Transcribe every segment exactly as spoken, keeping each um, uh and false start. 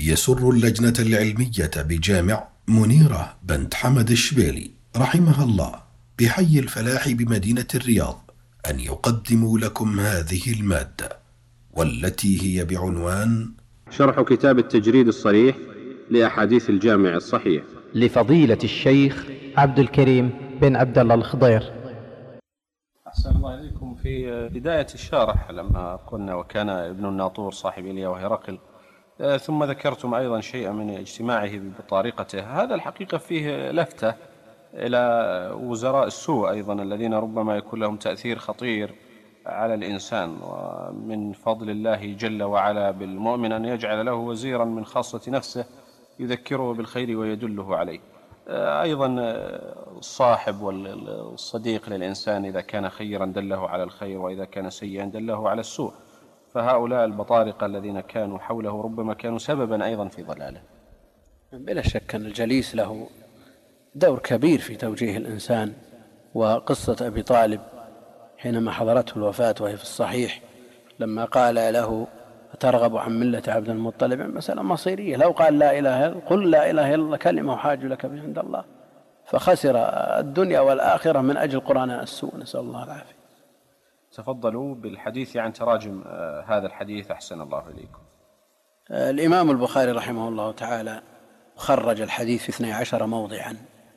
يسر اللجنة العلمية بجامع منيرة بنت حمد الشبيلي رحمها الله بحي الفلاح بمدينة الرياض أن يقدموا لكم هذه المادة، والتي هي بعنوان شرح كتاب التجريد الصريح لأحاديث الجامع الصحيح لفضيلة الشيخ عبد الكريم بن عبد الله الخضير. أحسن الله إليكم. في بداية الشارح لما قلنا وكان ابن الناطور صاحب إليا وهرقل، ثم ذكرتم أيضا شيئا من اجتماعه بطارقته، هذا الحقيقة فيه لفتة إلى وزراء السوء أيضا الذين ربما يكون لهم تأثير خطير على الإنسان، ومن فضل الله جل وعلا بالمؤمن أن يجعل له وزيرا من خاصة نفسه يذكره بالخير ويدله عليه. أيضا الصاحب والصديق للإنسان إذا كان خيرا دله على الخير، وإذا كان سيئا دله على السوء، فهؤلاء البطارقة الذين كانوا حوله ربما كانوا سببا أيضا في ضلاله. بلا شك أن الجليس له دور كبير في توجيه الإنسان. وقصة أبي طالب حينما حضرته الوفاة وهي في الصحيح لما قال له ترغب عن ملة عبد المطلب، مسألة مصيرية، لو قال لا إله إلا قل لا إله إلا الله كلمة وحاج لك بها عند الله، فخسر الدنيا والآخرة من أجل قرناء السوء، نسأل الله العافية. تفضلوا بالحديث عن تراجم هذا الحديث أحسن الله إليكم. الإمام البخاري رحمه الله تعالى خرج الحديث في اثني عشر موضعا،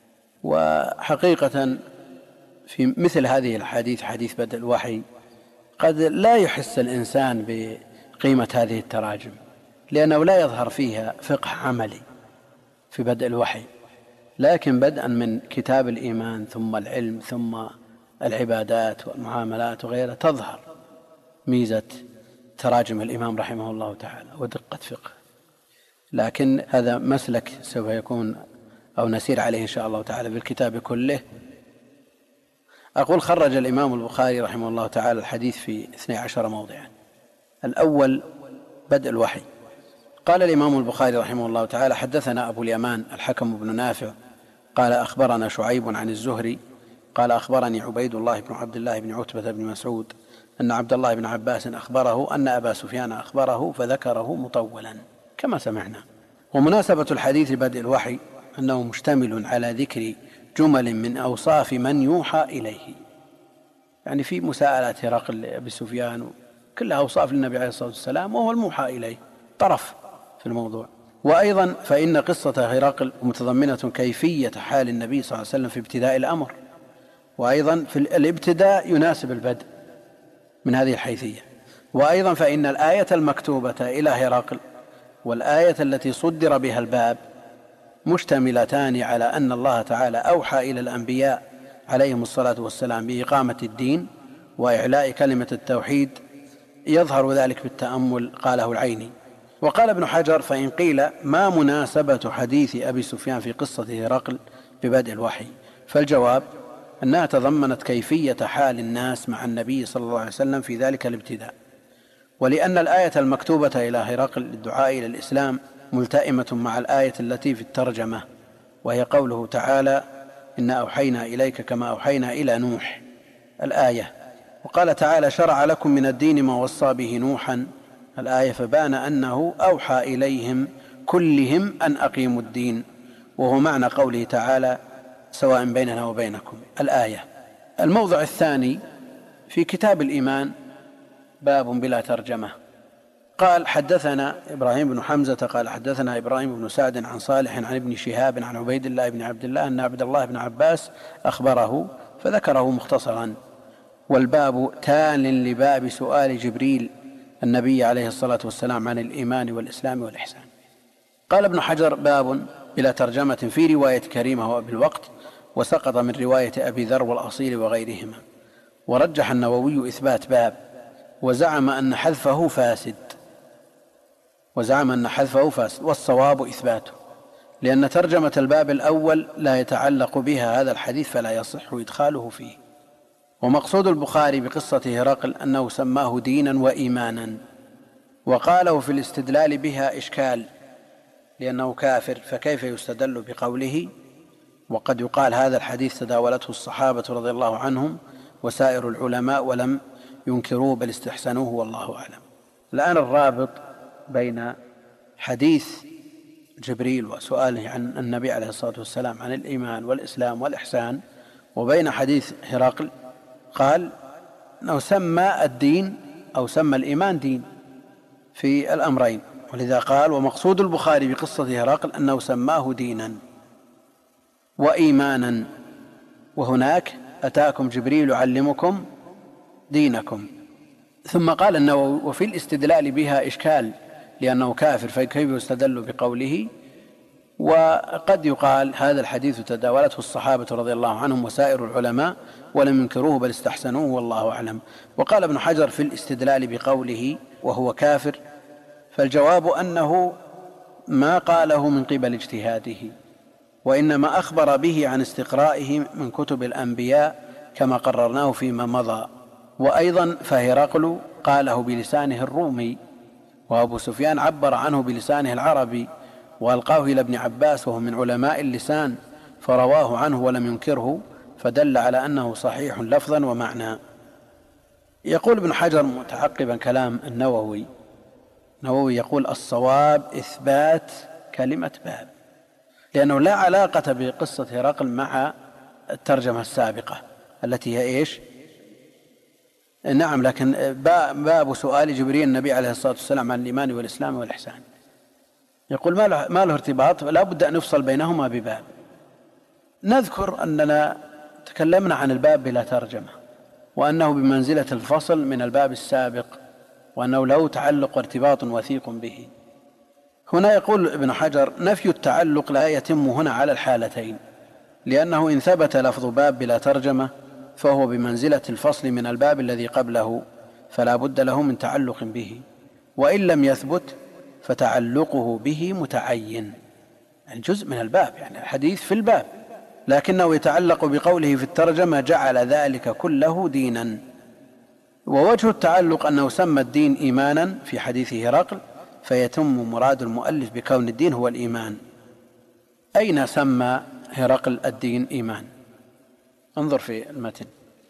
وحقيقة في مثل هذه الحديث حديث بدء الوحي قد لا يحس الإنسان بقيمة هذه التراجم، لأنه لا يظهر فيها فقه عملي في بدء الوحي، لكن بدءا من كتاب الإيمان ثم العلم ثم العبادات والمعاملات وغيرها تظهر ميزة تراجم الإمام رحمه الله تعالى ودقة فقه. لكن هذا مسلك سوف يكون أو نسير عليه إن شاء الله تعالى بالكتاب كله. أقول خرج الإمام البخاري رحمه الله تعالى الحديث في اثني عشر موضعا. الأول بدء الوحي. قال الإمام البخاري رحمه الله تعالى حدثنا أبو اليمان الحكم بن نافع قال أخبرنا شعيب عن الزهري قال أخبرني عبيد الله بن عبد الله بن عتبة بن مسعود أن عبد الله بن عباس أخبره أن أبا سفيان أخبره فذكره مطولا كما سمعنا. ومناسبة الحديث بدء الوحي أنه مشتمل على ذكر جمل من أوصاف من يوحى إليه، يعني في مساءلات هرقل أبي سفيان كلها أوصاف للنبي عليه الصلاة والسلام وهو الموحى إليه طرف في الموضوع. وأيضا فإن قصة هرقل متضمنة كيفية حال النبي صلى الله عليه وسلم في ابتداء الأمر، وأيضا في الابتداء يناسب البدء من هذه الحيثية. وأيضا فإن الآية المكتوبة إلى هرقل والآية التي صدر بها الباب مشتملتان على أن الله تعالى أوحى إلى الأنبياء عليهم الصلاة والسلام بإقامة الدين وإعلاء كلمة التوحيد، يظهر ذلك بالتأمل قاله العيني. وقال ابن حجر فإن قيل ما مناسبة حديث أبي سفيان في قصة هرقل ببدء الوحي، فالجواب أنها تضمنت كيفية حال الناس مع النبي صلى الله عليه وسلم في ذلك الابتداء، ولأن الآية المكتوبة إلى هرقل للدعاء إلى الإسلام ملتئمة مع الآية التي في الترجمة، وهي قوله تعالى إنا أوحينا إليك كما أوحينا إلى نوح الآية. وقال تعالى شرع لكم من الدين ما وصى به نوحا الآية، فبان أنه أوحى إليهم كلهم أن أقيموا الدين، وهو معنى قوله تعالى سواء بيننا وبينكم الآية. الموضع الثاني في كتاب الإيمان باب بلا ترجمة. قال حدثنا إبراهيم بن حمزة قال حدثنا إبراهيم بن سعد عن صالح عن ابن شهاب عن عبيد الله بن عبد الله أن عبد الله بن عباس أخبره فذكره مختصرا، والباب تال لباب سؤال جبريل النبي عليه الصلاة والسلام عن الإيمان والإسلام والإحسان. قال ابن حجر باب بلا ترجمة في رواية كريمة وأبي الوقت، وسقط من رواية أبي ذر والأصيل وغيرهما. ورجح النووي إثبات باب، وزعم أن حذفه فاسد وزعم أن حذفه فاسد والصواب إثباته، لأن ترجمة الباب الأول لا يتعلق بها هذا الحديث فلا يصح إدخاله فيه. ومقصود البخاري بقصة هرقل أنه سماه دينا وإيمانا، وقاله في الاستدلال بها إشكال لأنه كافر، فكيف يستدل بقوله؟ وقد يقال هذا الحديث تداولته الصحابة رضي الله عنهم وسائر العلماء ولم ينكروه بل استحسنوه والله أعلم. الآن الرابط بين حديث جبريل وسؤاله عن النبي عليه الصلاة والسلام عن الإيمان والإسلام والإحسان وبين حديث هرقل، قال أنه سمى الدين أو سمى الإيمان دين في الأمرين، ولذا قال ومقصود البخاري بقصة هرقل أنه سماه دينا وإيمانا، وهناك أتاكم جبريل يعلمكم دينكم. ثم قال النووي وفي الاستدلال بها إشكال لأنه كافر فكيف يستدل بقوله؟ وقد يقال هذا الحديث تداولته الصحابة رضي الله عنهم وسائر العلماء ولم ينكروه بل استحسنوه والله أعلم. وقال ابن حجر في الاستدلال بقوله وهو كافر، فالجواب أنه ما قاله من قبل اجتهاده، وإنما أخبر به عن استقرائه من كتب الأنبياء كما قررناه فيما مضى. وأيضا فهرقل قاله بلسانه الرومي، وأبو سفيان عبر عنه بلسانه العربي وألقاه إلى ابن عباس وهو من علماء اللسان فرواه عنه ولم ينكره، فدل على أنه صحيح لفظا ومعنى. يقول ابن حجر متعقبا كلام النووي، النووي يقول الصواب إثبات كلمة باب، لأنه لا علاقة بقصة هرقل مع الترجمة السابقة التي هي إيش؟ نعم، لكن باب سؤال جبريل النبي عليه الصلاة والسلام عن الإيمان والإسلام والإحسان، يقول ما له, ما له ارتباط، لا بد أن نفصل بينهما بباب. نذكر أننا تكلمنا عن الباب بلا ترجمة، وأنه بمنزلة الفصل من الباب السابق، وأنه له تعلق وارتباط وثيق به. هنا يقول ابن حجر نفي التعلق لا يتم هنا على الحالتين، لأنه إن ثبت لفظ باب بلا ترجمة فهو بمنزلة الفصل من الباب الذي قبله، فلا بد له من تعلق به، وإن لم يثبت فتعلقه به متعين، يعني جزء من الباب، يعني الحديث في الباب، لكنه يتعلق بقوله في الترجمة جعل ذلك كله دينا. ووجه التعلق أنه سمى الدين إيمانا في حديث هرقل، فيتم مراد المؤلف بكون الدين هو الإيمان. أين سمى هرقل الدين إيمان؟ انظر في المتن.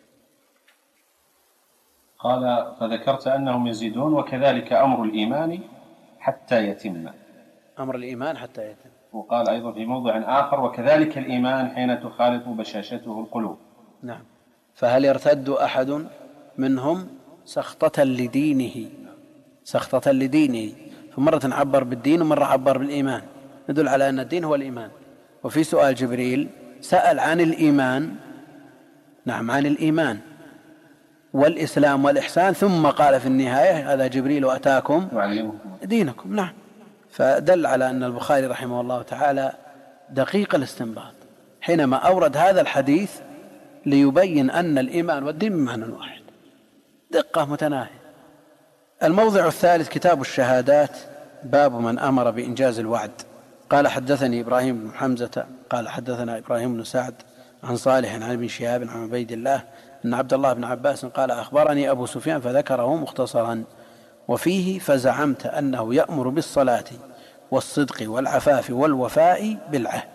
قال فذكرت أنهم يزيدون وكذلك أمر الإيمان حتى يتم، أمر الإيمان حتى يتم. وقال أيضا في موضع آخر وكذلك الإيمان حين تخالط بشاشته القلوب. نعم، فهل يرتد أحد منهم سخطة لدينه، سخطة لدينه، فمرة عبر بالدين ومرة عبر بالإيمان، يدل على أن الدين هو الإيمان. وفي سؤال جبريل سأل عن الإيمان، نعم عن الإيمان والإسلام والإحسان، ثم قال في النهاية هذا جبريل وأتاكم دينكم. نعم، فدل على أن البخاري رحمه الله تعالى دقيق الاستنباط حينما أورد هذا الحديث ليبين أن الإيمان والدين بمعنى واحد، دقة متناهية. الموضع الثالث كتاب الشهادات، باب من أمر بإنجاز الوعد. قال حدثني إبراهيم بن حمزة قال حدثنا إبراهيم بن سعد عن صالح عن ابن شهاب عن عبيد الله أن عبد الله بن عباس قال أخبرني أبو سفيان فذكره مختصرا، وفيه فزعمت أنه يأمر بالصلاة والصدق والعفاف والوفاء بالعهد،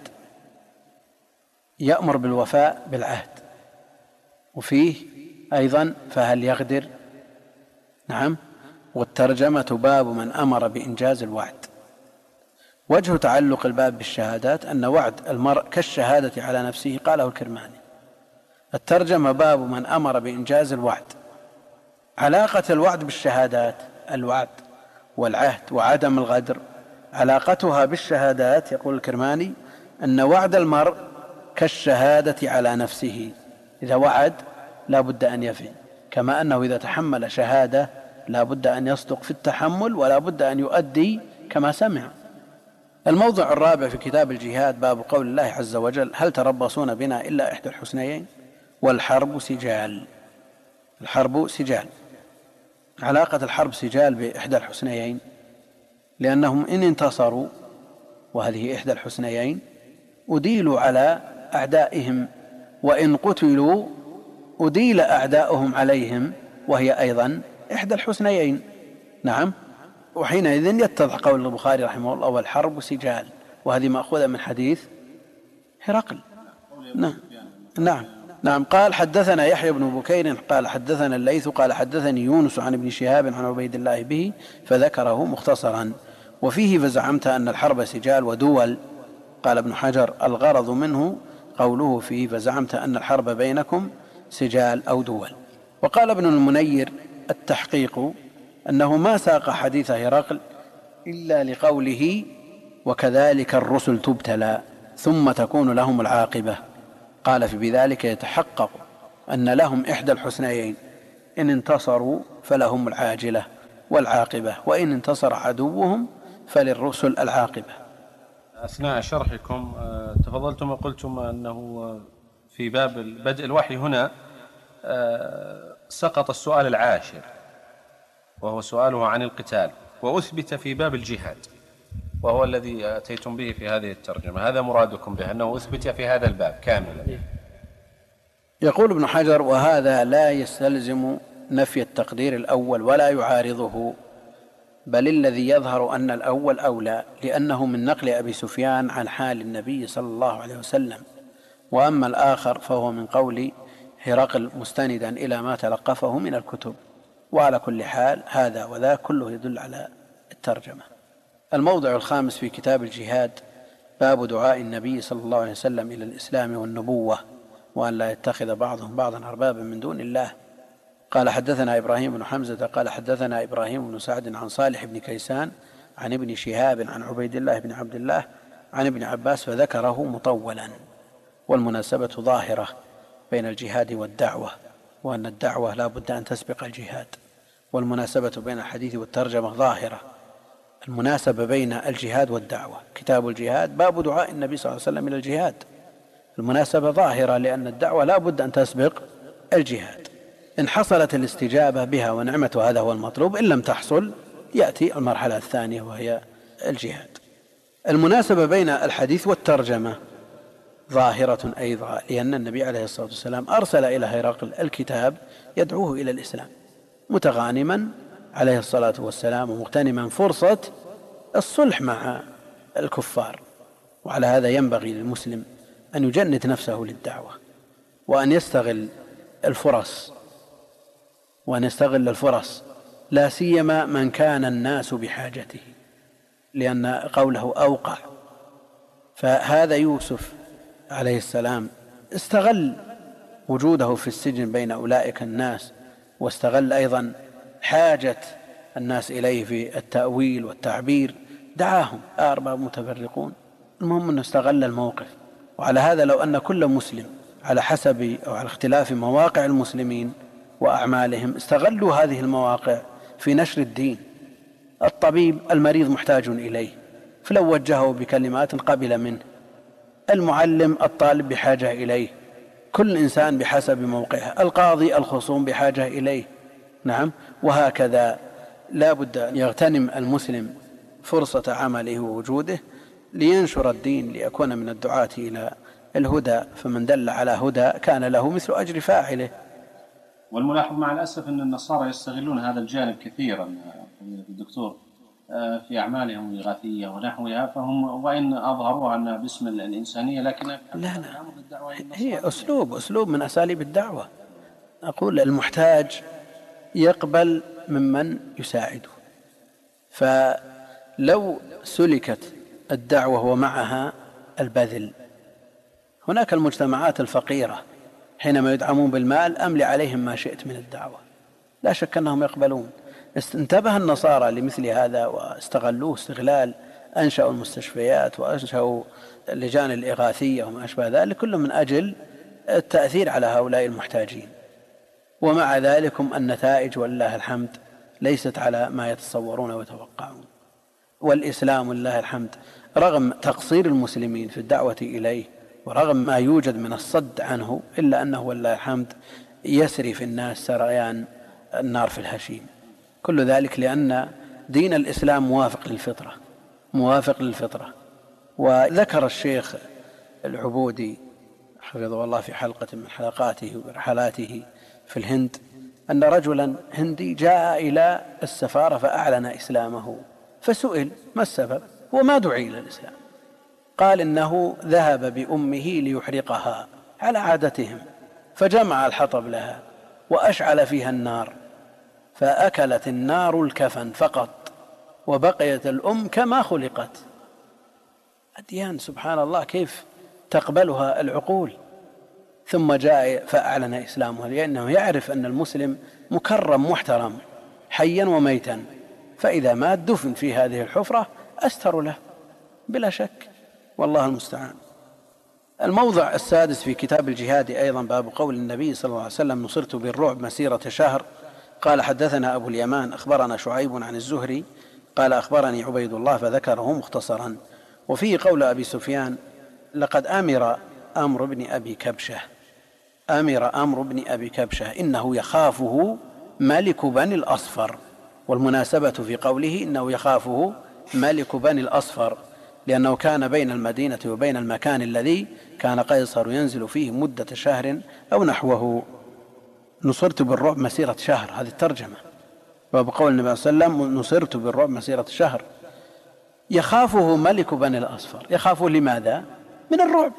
يأمر بالوفاء بالعهد. وفيه أيضا فهل يغدر، نعم. والترجمة باب من أمر بإنجاز الوعد. وجه تعلق الباب بالشهادات أن وعد المرء كالشهادة على نفسه، قاله الكرماني. الترجمة باب من أمر بإنجاز الوعد. علاقة الوعد بالشهادات، الوعد والعهد وعدم الغدر، علاقتها بالشهادات يقول الكرماني أن وعد المرء كالشهادة على نفسه، إذا وعد لا بد أن يفي، كما أنه إذا تحمل شهادة لا بد أن يصدق في التحمل ولا بد أن يؤدي كما سمع. الموضع الرابع في كتاب الجهاد، باب قول الله عز وجل هل تربصون بنا إلا إحدى الحسنيين والحرب سجال. الحرب سجال، علاقة الحرب سجال بإحدى الحسنيين، لأنهم إن انتصروا وهذه إحدى الحسنيين أديلوا على أعدائهم، وإن قتلوا أديل أعداؤهم عليهم وهي أيضا إحدى الحسنيين. نعم، وحينئذ يتضح قول البخاري رحمه الله والحرب سجال، وهذه مأخوذة من حديث هرقل. نعم نعم نعم قال حدثنا يحيى بن بكير قال حدثنا الليث قال حدثني يونس عن ابن شهاب عن عبيد الله به فذكره مختصرا. وفيه فزعمت أن الحرب سجال ودول. قال ابن حجر الغرض منه قوله فيه فزعمت أن الحرب بينكم سجال أو دول. وقال ابن المنير التحقيق أنه ما ساق حديث هرقل إلا لقوله وكذلك الرسل تبتلى ثم تكون لهم العاقبة. قال في بذلك يتحقق أن لهم إحدى الحسنيين، إن انتصروا فلهم العاجلة والعاقبة، وإن انتصر عدوهم فللرسل العاقبة. أثناء شرحكم تفضلتم وقلتم أنه في باب بدء الوحي هنا سقط السؤال العاشر وهو سؤاله عن القتال، وأثبت في باب الجهاد وهو الذي أتيتم به في هذه الترجمة. هذا مرادكم به أنه أثبت في هذا الباب كاملا. يقول ابن حجر وهذا لا يستلزم نفي التقدير الأول ولا يعارضه، بل الذي يظهر أن الأول أولى، لأنه من نقل أبي سفيان عن حال النبي صلى الله عليه وسلم، وأما الآخر فهو من قول هرقل مستندا إلى ما تلقفه من الكتب. وعلى كل حال هذا وذا كله يدل على الترجمة. الموضع الخامس في كتاب الجهاد باب دعاء النبي صلى الله عليه وسلم إلى الإسلام والنبوة وأن لا يتخذ بعضهم بعضا أربابا من دون الله. قال حدثنا إبراهيم بن حمزة قال حدثنا إبراهيم بن سعد عن صالح بن كيسان عن ابن شهاب عن عبيد الله بن عبد الله عن ابن عباس فذكره مطولا. والمناسبة ظاهرة بين الجهاد والدعوة، وأن الدعوة لا بد أن تسبق الجهاد، والمناسبة بين الحديث والترجمة ظاهرة. المناسبة بين الجهاد والدعوة كتاب الجهاد باب دعاء النبي صلى الله عليه وسلم إلى الجهاد، المناسبة ظاهرة لأن الدعوة لا بد أن تسبق الجهاد. إن حصلت الاستجابة بها ونعمة هذا هو المطلوب، إن لم تحصل يأتي المرحلة الثانية وهي الجهاد. المناسبة بين الحديث والترجمة ظاهرة أيضا، لأن النبي عليه الصلاة والسلام أرسل إلى هرقل الكتاب يدعوه إلى الإسلام متغانما عليه الصلاة والسلام ومغتنما فرصة الصلح مع الكفار. وعلى هذا ينبغي للمسلم أن يجند نفسه للدعوة، وأن يستغل الفرص وأن يستغل الفرص لا سيما من كان الناس بحاجته، لأن قوله أوقع. فهذا يوسف عليه السلام استغل وجوده في السجن بين أولئك الناس، واستغل أيضا حاجة الناس إليه في التأويل والتعبير، دعاهم أرباب متفرقون. المهم أنه استغل الموقف. وعلى هذا لو أن كل مسلم على حسب أو على اختلاف مواقع المسلمين وأعمالهم استغلوا هذه المواقع في نشر الدين. الطبيب المريض محتاج إليه، فلو وجهه بكلمات قبل منه. المعلم الطالب بحاجة إليه، كل إنسان بحسب موقعه. القاضي الخصوم بحاجة إليه. نعم، وهكذا لا بد أن يغتنم المسلم فرصة عمله ووجوده لينشر الدين، ليكون من الدعاة إلى الهدى، فمن دل على هدى كان له مثل أجر فاعله. والملاحظ مع الأسف أن النصارى يستغلون هذا الجانب كثيرا الدكتور في أعمالهم الإغاثية ونحوها، فهم وإن أظهروها أنها باسم الإنسانية لكن لا لا هي أسلوب أسلوب من أساليب الدعوة. أقول المحتاج يقبل ممن يساعده، فلو سلكت الدعوة ومعها البذل. هناك المجتمعات الفقيرة حينما يدعمون بالمال أملي عليهم ما شئت من الدعوة، لا شك أنهم يقبلون. انتبه النصارى لمثل هذا واستغلوه استغلال، أنشأوا المستشفيات وأنشأوا اللجان الإغاثية وما أشبه ذلك، كله من أجل التأثير على هؤلاء المحتاجين. ومع ذلك النتائج والله الحمد ليست على ما يتصورون ويتوقعون. والإسلام والله الحمد رغم تقصير المسلمين في الدعوة إليه ورغم ما يوجد من الصد عنه، إلا أنه والله الحمد يسري في الناس سريان النار في الهشيم. كل ذلك لأن دين الإسلام موافق للفطرة موافق للفطرة. وذكر الشيخ العبودي حفظه الله في حلقة من حلقاته ورحلاته في الهند أن رجلا هندي جاء إلى السفارة فأعلن إسلامه، فسئل ما السبب وما دعي إلى الإسلام؟ قال إنه ذهب بأمه ليحرقها على عادتهم، فجمع الحطب لها وأشعل فيها النار، فأكلت النار الكفن فقط وبقيت الأم كما خلقت. الديان سبحان الله كيف تقبلها العقول. ثم جاء فأعلن إسلامه لأنه يعرف أن المسلم مكرم محترم حيا وميتا، فإذا مات دفن في هذه الحفرة أستر له بلا شك، والله المستعان. الموضع السادس في كتاب الجهاد أيضا باب قول النبي صلى الله عليه وسلم: نصرت بالرعب مسيرة شهر. قال حدثنا أبو اليمان أخبرنا شعيب عن الزهري قال أخبرني عبيد الله فذكره مختصرا. وفيه قول أبي سفيان: لقد أمر أمر بن أبي كبشة أمر أمر بن أبي كبشة إنه يخافه ملك بني الأصفر. والمناسبة في قوله إنه يخافه ملك بني الأصفر لأنه كان بين المدينة وبين المكان الذي كان قيصر ينزل فيه مدة شهر أو نحوه. نصرت بالرعب مسيرة شهر، هذه الترجمة. وبقول النبي صلى الله عليه وسلم: نصرت بالرعب مسيرة شهر. يخافه ملك بني الأصفر، يخافه لماذا؟ من الرعب،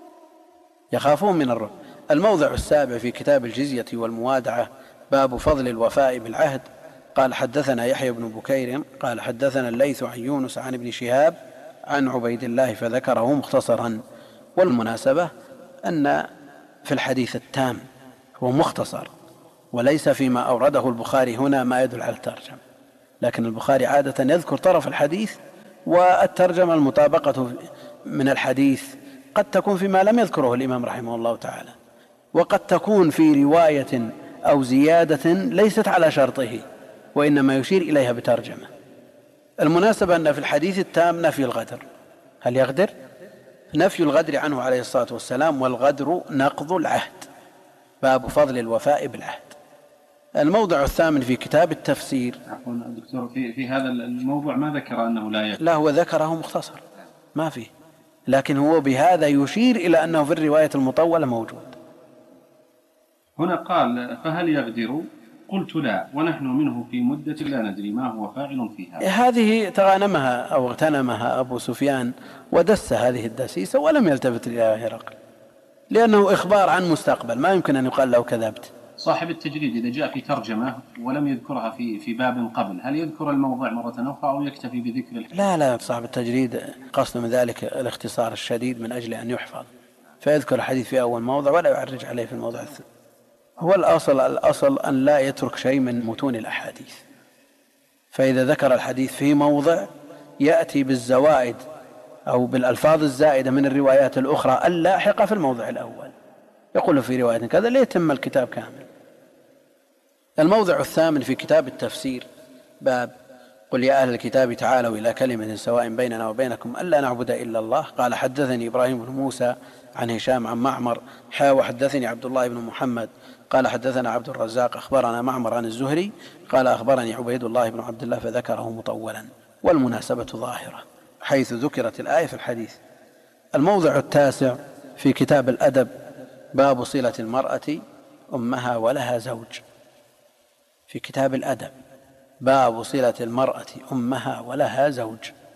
يخافون من الرعب. الموضع السابع في كتاب الجزية والموادعة باب فضل الوفاء بالعهد. قال حدثنا يحيى بن بكير قال حدثنا الليث عن يونس عن ابن شهاب عن عبيد الله فذكره مختصرا. والمناسبة أن في الحديث التام هو مختصر، وليس فيما أورده البخاري هنا ما يدل على الترجمة، لكن البخاري عادة يذكر طرف الحديث، والترجمة المطابقة من الحديث قد تكون فيما لم يذكره الإمام رحمه الله تعالى، وقد تكون في رواية أو زيادة ليست على شرطه وإنما يشير إليها بترجمة. المناسبة أن في الحديث التام نفي الغدر. هل يغدر؟ نفي الغدر عنه عليه الصلاة والسلام، والغدر نقض العهد. باب فضل الوفاء بالعهد. الموضع الثامن في كتاب التفسير. عفوا دكتور، في, في هذا الموضوع ما ذكر أنه لا يغدر؟ لا، هو ذكره مختصر ما فيه، لكن هو بهذا يشير إلى أنه في الرواية المطولة موجود. هنا قال: فهل يغدر؟ قلت لا، ونحن منه في مدة لا ندري ما هو فاعل فيها. هذه تغانمها أو اغتنمها أبو سفيان ودس هذه الدسيسة ولم يلتفت إلى هرقل، لأنه إخبار عن مستقبل، ما يمكن أن يقال له كذبت. صاحب التجريد إذا جاء في ترجمة ولم يذكرها في في باب قبل، هل يذكر الموضوع مرة أخرى أو يكتفي بذكر الحديث؟ لا لا، صاحب التجريد قصد من ذلك الاختصار الشديد من أجل أن يحفظ، فيذكر الحديث في أول موضع ولا يعرج عليه في الموضع الثاني. هو الأصل الأصل أن لا يترك شيء من متون الأحاديث، فإذا ذكر الحديث في موضع يأتي بالزوائد أو بالألفاظ الزائدة من الروايات الأخرى اللاحقة في الموضع الأول، يقول في رواية كذا ليتم الكتاب كامل. الموضع الثامن في كتاب التفسير باب قل يا أهل الكتاب تعالوا إلى كلمة سواء بيننا وبينكم ألا نعبد إلا الله. قال حدثني إبراهيم بن موسى عن هشام عن معمر حا وحدثني عبد الله بن محمد قال حدثنا عبد الرزاق أخبرنا معمر عن الزهري قال أخبرني عبيد الله بن عبد الله فذكره مطولا، والمناسبة ظاهرة حيث ذكرت الآية في الحديث. الموضع التاسع في كتاب الأدب باب صلة المرأة أمها ولها زوج. في كتاب الأدب باب صلة المرأة أمها ولها زوج.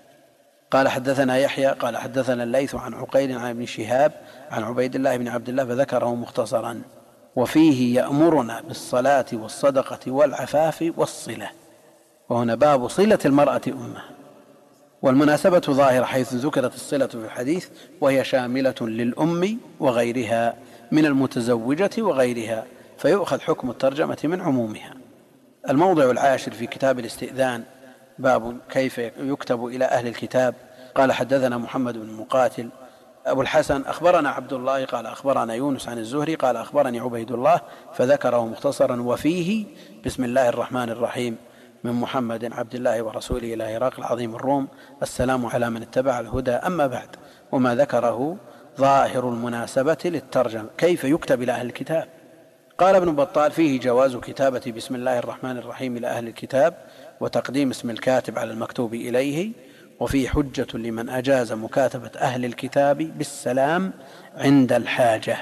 قال حدثنا يحيى قال حدثنا الليث عن عقيل عن ابن شهاب عن عبيد الله بن عبد الله فذكره مختصرا. وفيه يأمرنا بالصلاة والصدقة والعفاف والصلة، وهنا باب صلة المرأة أمها، والمناسبة ظاهرة حيث ذكرت الصلة في الحديث، وهي شاملة للأم وغيرها من المتزوجة وغيرها، فيؤخذ حكم الترجمة من عمومها. الموضع العاشر في كتاب الاستئذان باب كيف يكتب إلى أهل الكتاب. قال حدثنا محمد بن مقاتل أبو الحسن أخبرنا عبد الله قال أخبرنا يونس عن الزهري قال أخبرني عبيد الله فذكره مختصرا. وفيه بسم الله الرحمن الرحيم من محمد عبد الله ورسوله إلى هرقل عظيم الروم السلام على من اتبع الهدى. أما بعد، وما ذكره ظاهر المناسبة للترجمة كيف يكتب إلى أهل الكتاب. قال ابن بطال فيه جواز كتابة بسم الله الرحمن الرحيم إلى أهل الكتاب وتقديم اسم الكاتب على المكتوب إليه، وفيه حجة لمن أجاز مكاتبة أهل الكتاب بالسلام عند الحاجة.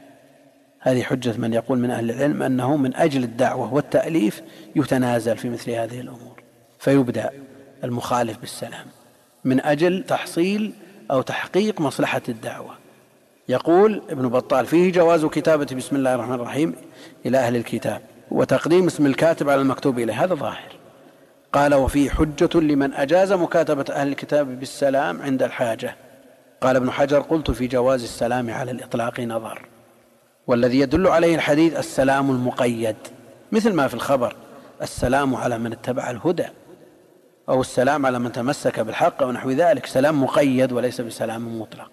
هذه حجة من يقول من أهل العلم أنه من أجل الدعوة والتأليف يتنازل في مثل هذه الأمور، فيبدأ المخالف بالسلام من أجل تحصيل أو تحقيق مصلحة الدعوة. يقول ابن بطال فيه جواز كتابة بسم الله الرحمن الرحيم إلى أهل الكتاب وتقديم اسم الكاتب على المكتوب إليه، هذا ظاهر. قال وفيه حجة لمن أجاز مكاتبة أهل الكتاب بالسلام عند الحاجة. قال ابن حجر قلت في جواز السلام على الإطلاق نظر، والذي يدل عليه الحديث السلام المقيد، مثل ما في الخبر السلام على من اتبع الهدى، أو السلام على من تمسك بالحق ونحو ذلك، سلام مقيد وليس بسلام مطلق.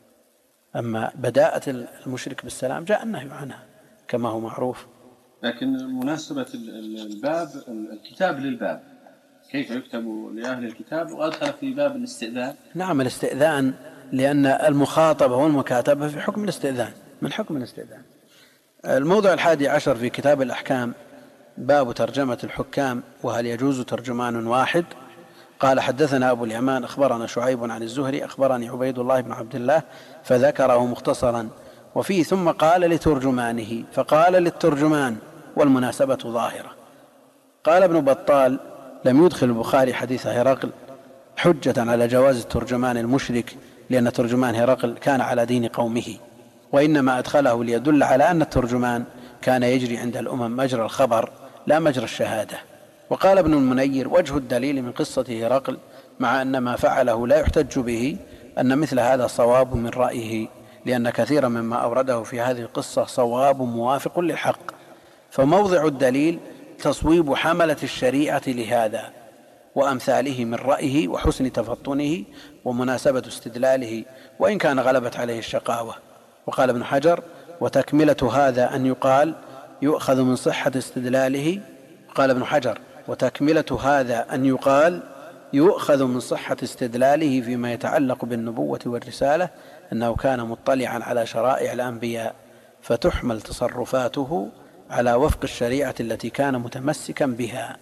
أما بداءة المشرك بالسلام جاء النهي عنها كما هو معروف. لكن مناسبة الباب الكتاب للباب، كيف يكتب لأهل الكتاب وأدخل في باب الاستئذان؟ نعم الاستئذان، لأن المخاطبة والمكاتبة في حكم الاستئذان، من حكم الاستئذان. الموضع الحادي عشر في كتاب الأحكام باب ترجمة الحكام وهل يجوز ترجمان واحد. قال حدثنا أبو اليمان أخبرنا شعيب عن الزهري أخبرني عبيد الله بن عبد الله فذكره مختصرا، وفيه ثم قال لترجمانه، فقال للترجمان والمناسبة ظاهرة. قال ابن بطال لم يدخل البخاري حديث هرقل حجة على جواز الترجمان المشرك، لأن ترجمان هرقل كان على دين قومه، وإنما أدخله ليدل على أن الترجمان كان يجري عند الأمم مجرى الخبر لا مجرى الشهادة. وقال ابن المنير وجه الدليل من قصة هرقل مع أن ما فعله لا يحتج به أن مثل هذا صواب من رأيه، لأن كثيرا مما أورده في هذه القصة صواب موافق للحق، فموضع الدليل تصويب حملة الشريعة لهذا وأمثاله من رأيه وحسن تفطنه ومناسبة استدلاله، وإن كان غلبت عليه الشقاوة. وقال ابن حجر وتكملة هذا أن يقال يؤخذ من صحة استدلاله. قال ابن حجر وتكملة هذا أن يقال يؤخذ من صحة استدلاله فيما يتعلق بالنبوة والرسالة أنه كان مطلعا على شرائع الأنبياء، فتحمل تصرفاته على وفق الشريعة التي كان متمسكا بها.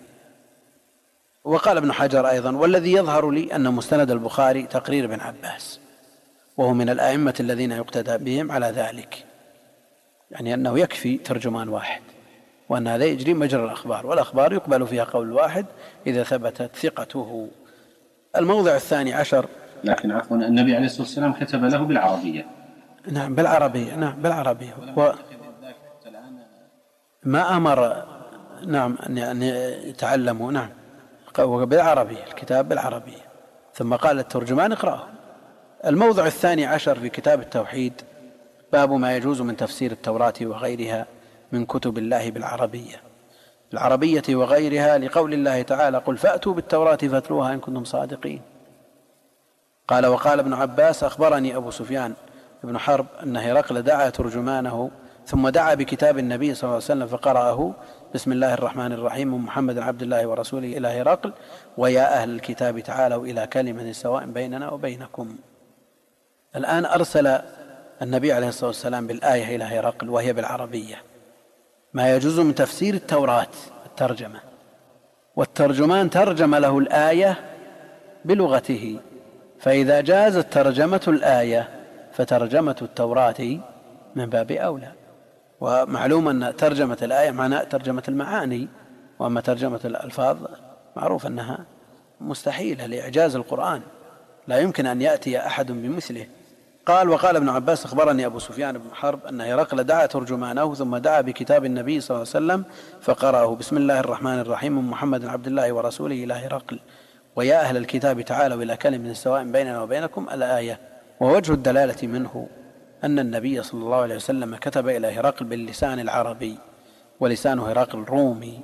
وقال ابن حجر أيضا والذي يظهر لي أن مستند البخاري تقرير ابن عباس، وهو من الآئمة الذين يقتدى بهم على ذلك، يعني أنه يكفي ترجمان واحد، وأن هذا يجري مجرى الأخبار، والأخبار يقبل فيها قول واحد إذا ثبتت ثقته. الموضع الثاني عشر. لكن عفوا النبي عليه الصلاة والسلام كتب له بالعربية. نعم بالعربية، نعم بالعربية، و... ما أمر نعم أن يتعلموا، نعم بالعربية، الكتاب بالعربية، ثم قال الترجمان اقرأه. الموضع الثاني عشر في كتاب التوحيد باب ما يجوز من تفسير التوراة وغيرها من كتب الله بالعربية العربية وغيرها، لقول الله تعالى قل فأتوا بالتوراة فاتلوها إن كنتم صادقين. قال وقال ابن عباس أخبرني أبو سفيان بن حرب أن هرقل دعا ترجمانه ثم دعا بكتاب النبي صلى الله عليه وسلم فقرأه بسم الله الرحمن الرحيم من محمد عبد الله ورسوله إلى هرقل ويا أهل الكتاب تعالوا إلى كلمة سواء بيننا وبينكم. الآن أرسل النبي عليه الصلاة والسلام بالآية إلى هرقل وهي بالعربية، ما يجوز من تفسير التوراة الترجمة، والترجمان ترجم له الآية بلغته، فإذا جازت ترجمة الآية فترجمة التوراة من باب أولى. ومعلوم أن ترجمة الآية معناها ترجمة المعاني، وأما ترجمة الألفاظ معروف أنها مستحيلة لإعجاز القرآن، لا يمكن أن يأتي أحد بمثله. قال وقال ابن عباس أخبرني أبو سفيان بن حرب أن هرقل دعا ترجمانه ثم دعا بكتاب النبي صلى الله عليه وسلم فقرأه بسم الله الرحمن الرحيم من محمد عبد الله ورسوله إلى هرقل ويا أهل الكتاب تعالوا إلى كلمة سواء بيننا وبينكم الآية. ووجه الدلالة منه أن النبي صلى الله عليه وسلم كتب إلى هرقل باللسان العربي ولسان هرقل رومي،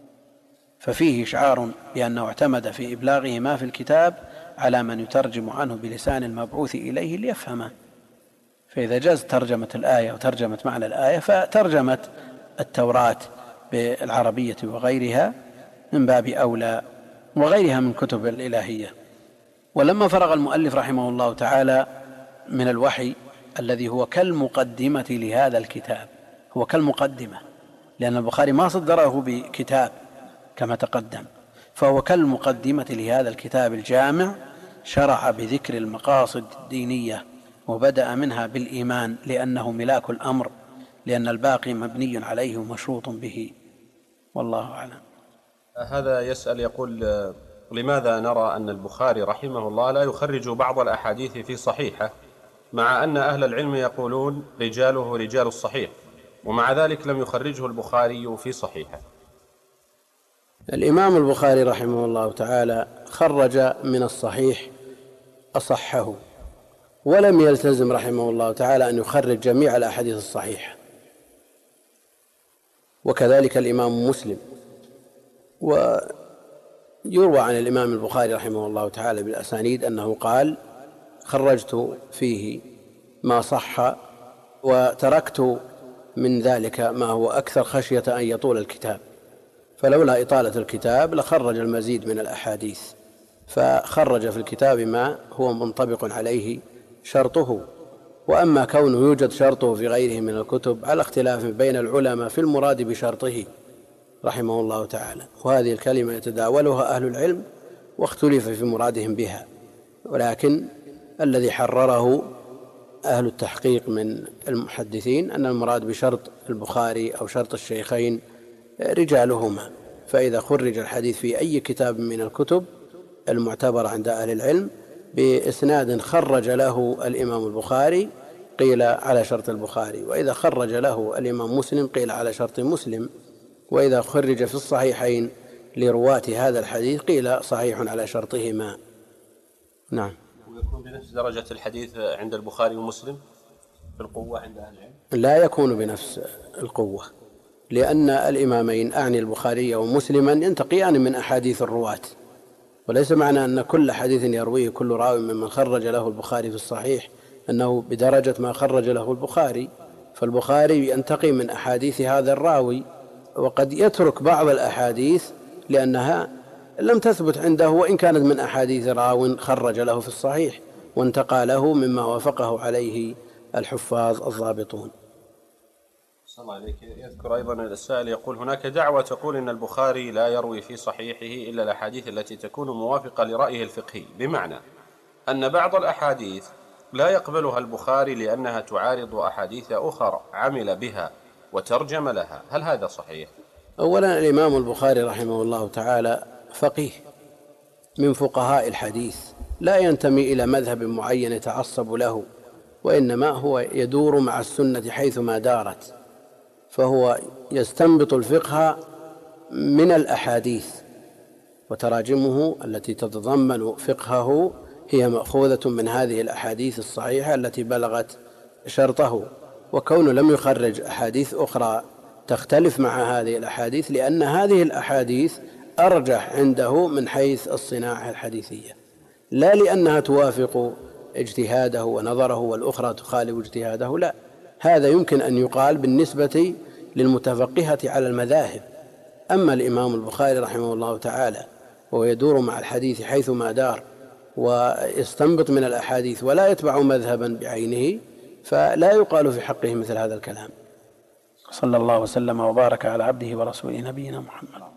ففيه إشعار بأنه اعتمد في إبلاغه ما في الكتاب على من يترجم عنه بلسان المبعوث إليه ليفهمه. فإذا جاز ترجمة الآية وترجمة معنى الآية فترجمة التوراة بالعربية وغيرها من باب أولى، وغيرها من كتب الإلهية. ولما فرغ المؤلف رحمه الله تعالى من الوحي الذي هو كالمقدمة لهذا الكتاب، هو كالمقدمة لأن البخاري ما صدره بكتاب كما تقدم، فهو كالمقدمة لهذا الكتاب الجامع، شرع بذكر المقاصد الدينية وبدأ منها بالإيمان لأنه ملاك الأمر، لأن الباقي مبني عليه ومشروط به، والله أعلم. هذا يسأل يقول لماذا نرى أن البخاري رحمه الله لا يخرج بعض الأحاديث في صحيحه مع أن أهل العلم يقولون رجاله رجال الصحيح، ومع ذلك لم يخرجه البخاري في صحيحه؟ الإمام البخاري رحمه الله تعالى خرج من الصحيح أصحه، ولم يلتزم رحمه الله تعالى أن يخرج جميع الأحاديث الصحيحة، وكذلك الإمام مسلم. ويروى عن الإمام البخاري رحمه الله تعالى بالأسانيد أنه قال: خرجت فيه ما صح وتركت من ذلك ما هو أكثر خشية أن يطول الكتاب، فلولا إطالة الكتاب لخرج المزيد من الأحاديث، فخرج في الكتاب ما هو منطبق عليه شرطه. وأما كونه يوجد شرطه في غيره من الكتب على اختلاف بين العلماء في المراد بشرطه رحمه الله تعالى، وهذه الكلمة يتداولها أهل العلم واختلف في مرادهم بها، ولكن الذي حرره أهل التحقيق من المحدثين أن المراد بشرط البخاري أو شرط الشيخين رجالهما، فإذا خرج الحديث في أي كتاب من الكتب المعتبرة عند أهل العلم بإسناد خرج له الإمام البخاري قيل على شرط البخاري، وإذا خرج له الإمام مسلم قيل على شرط مسلم، وإذا خرج في الصحيحين لرواة هذا الحديث قيل صحيح على شرطهما. نعم. ويكون بنفس درجة الحديث عند البخاري ومسلم في القوة عند أهل العلم؟ لا يكون بنفس القوة، لأن الإمامين أعني البخاري ومسلما ينتقيان من أحاديث الرواة، وليس معنى أن كل حديث يرويه كل راوي ممن خرج له البخاري في الصحيح أنه بدرجة ما خرج له البخاري، فالبخاري ينتقي من أحاديث هذا الراوي، وقد يترك بعض الأحاديث لأنها لم تثبت عنده وإن كانت من أحاديث راو خرج له في الصحيح وانتقى له مما وافقه عليه الحفاظ الضابطون. صلى الله عليك. يذكر أيضا السائل يقول: هناك دعوة تقول إن البخاري لا يروي في صحيحه إلا الأحاديث التي تكون موافقة لرأيه الفقهي، بمعنى أن بعض الأحاديث لا يقبلها البخاري لأنها تعارض أحاديث أخرى عمل بها وترجم لها، هل هذا صحيح؟ أولا الإمام البخاري رحمه الله تعالى فقيه من فقهاء الحديث، لا ينتمي إلى مذهب معين يتعصب له، وإنما هو يدور مع السنة حيثما دارت، فهو يستنبط الفقه من الأحاديث، وتراجمه التي تتضمن فقهه هي مأخوذة من هذه الأحاديث الصحيحة التي بلغت شرطه، وكونه لم يخرج أحاديث أخرى تختلف مع هذه الأحاديث لأن هذه الأحاديث أرجح عنده من حيث الصناعة الحديثية، لا لأنها توافق اجتهاده ونظره والأخرى تخالف اجتهاده، لا، هذا يمكن أن يقال بالنسبة للمتفقهة على المذاهب. أما الإمام البخاري رحمه الله تعالى وهو يدور مع الحديث حيثما دار ويستنبط من الأحاديث ولا يتبع مذهبا بعينه، فلا يقال في حقه مثل هذا الكلام. صلى الله وسلم وبارك على عبده ورسوله نبينا محمد.